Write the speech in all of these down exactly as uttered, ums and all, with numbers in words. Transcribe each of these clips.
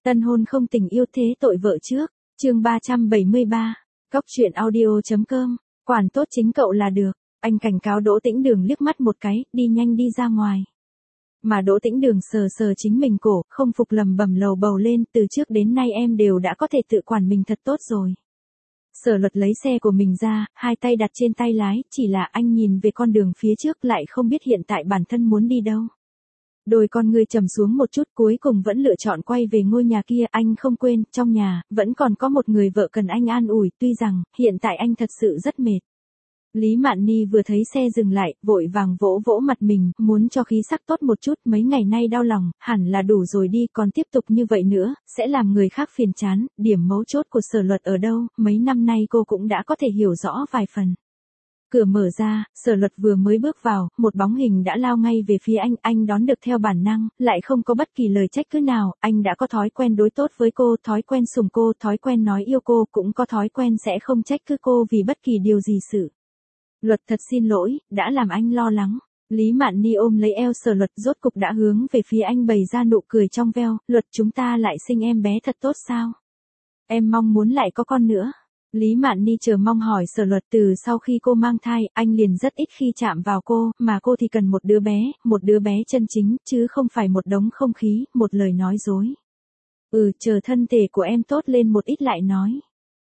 Tân hôn không tình yêu thế tội vợ trước, chương ba trăm bảy mươi ba, cóc truyện audio.com, quản tốt chính cậu là được, anh cảnh cáo Đỗ Tĩnh Đường liếc mắt một cái, đi nhanh đi ra ngoài. Mà Đỗ Tĩnh Đường sờ sờ chính mình cổ, không phục lầm bầm lầu bầu lên, từ trước đến nay em đều đã có thể tự quản mình thật tốt rồi. Sở Luật lấy xe của mình ra, hai tay đặt trên tay lái, chỉ là anh nhìn về con đường phía trước lại không biết hiện tại bản thân muốn đi đâu. Đôi con ngươi trầm xuống một chút, cuối cùng vẫn lựa chọn quay về ngôi nhà kia. Anh không quên, trong nhà, vẫn còn có một người vợ cần anh an ủi, tuy rằng, hiện tại anh thật sự rất mệt. Lý Mạn Ni vừa thấy xe dừng lại, vội vàng vỗ vỗ mặt mình, muốn cho khí sắc tốt một chút, mấy ngày nay đau lòng, hẳn là đủ rồi đi, còn tiếp tục như vậy nữa, sẽ làm người khác phiền chán. Điểm mấu chốt của Sở Luật ở đâu, mấy năm nay cô cũng đã có thể hiểu rõ vài phần. Cửa mở ra, Sở Luật vừa mới bước vào, một bóng hình đã lao ngay về phía anh, anh đón được theo bản năng, lại không có bất kỳ lời trách cứ nào, anh đã có thói quen đối tốt với cô, thói quen sủng cô, thói quen nói yêu cô, cũng có thói quen sẽ không trách cứ cô vì bất kỳ điều gì sự. Luật thật xin lỗi, đã làm anh lo lắng. Lý Mạn Ni ôm lấy eo Sở Luật, rốt cục đã hướng về phía anh bày ra nụ cười trong veo. Luật, chúng ta lại sinh em bé thật tốt sao? Em mong muốn lại có con nữa. Lý Mạn Ni chờ mong hỏi Sở Luật, từ sau khi cô mang thai, anh liền rất ít khi chạm vào cô, mà cô thì cần một đứa bé, một đứa bé chân chính, chứ không phải một đống không khí, một lời nói dối. Ừ, chờ thân thể của em tốt lên một ít lại nói.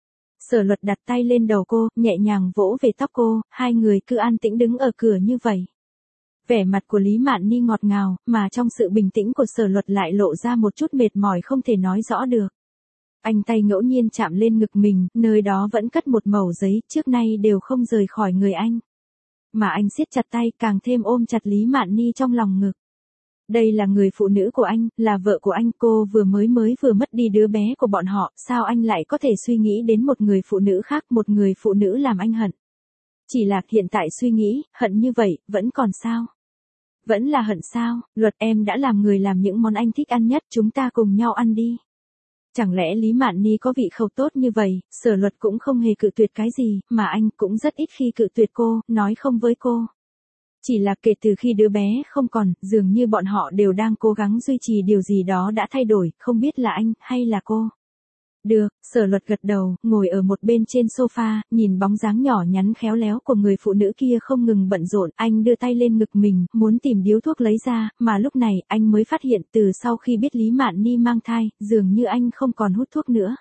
Sở Luật đặt tay lên đầu cô, nhẹ nhàng vỗ về tóc cô, hai người cứ an tĩnh đứng ở cửa như vậy. Vẻ mặt của Lý Mạn Ni ngọt ngào, mà trong sự bình tĩnh của Sở Luật lại lộ ra một chút mệt mỏi không thể nói rõ được. Anh tay ngẫu nhiên chạm lên ngực mình, nơi đó vẫn cất một mẩu giấy, trước nay đều không rời khỏi người anh. Mà anh siết chặt tay, càng thêm ôm chặt Lý Mạn Ni trong lòng ngực. Đây là người phụ nữ của anh, là vợ của anh, cô vừa mới mới vừa mất đi đứa bé của bọn họ, sao anh lại có thể suy nghĩ đến một người phụ nữ khác, một người phụ nữ làm anh hận. Chỉ là hiện tại suy nghĩ, hận như vậy, vẫn còn sao? Vẫn là hận sao? Luật, em đã làm người làm những món anh thích ăn nhất, chúng ta cùng nhau ăn đi. Chẳng lẽ Lý Mạn Ni có vị khẩu tốt như vậy, Sở Luật cũng không hề cự tuyệt cái gì, mà anh cũng rất ít khi cự tuyệt cô, nói không với cô. Chỉ là kể từ khi đứa bé không còn, dường như bọn họ đều đang cố gắng duy trì điều gì đó đã thay đổi, không biết là anh, hay là cô. Được, Sở Luật gật đầu, ngồi ở một bên trên sofa, nhìn bóng dáng nhỏ nhắn khéo léo của người phụ nữ kia không ngừng bận rộn, anh đưa tay lên ngực mình, muốn tìm điếu thuốc lấy ra, mà lúc này, anh mới phát hiện từ sau khi biết Lý Mạn Ni mang thai, dường như anh không còn hút thuốc nữa.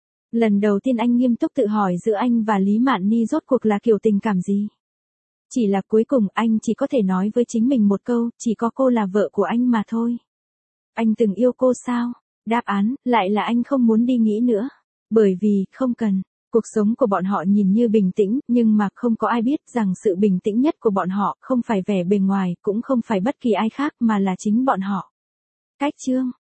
Lần đầu tiên anh nghiêm túc tự hỏi giữa anh và Lý Mạn Ni rốt cuộc là kiểu tình cảm gì. Chỉ là cuối cùng anh chỉ có thể nói với chính mình một câu, chỉ có cô là vợ của anh mà thôi. Anh từng yêu cô sao? Đáp án, lại là anh không muốn đi nghĩ nữa. Bởi vì, không cần. Cuộc sống của bọn họ nhìn như bình tĩnh, nhưng mà không có ai biết rằng sự bình tĩnh nhất của bọn họ không phải vẻ bề ngoài, cũng không phải bất kỳ ai khác mà là chính bọn họ. Cách chương.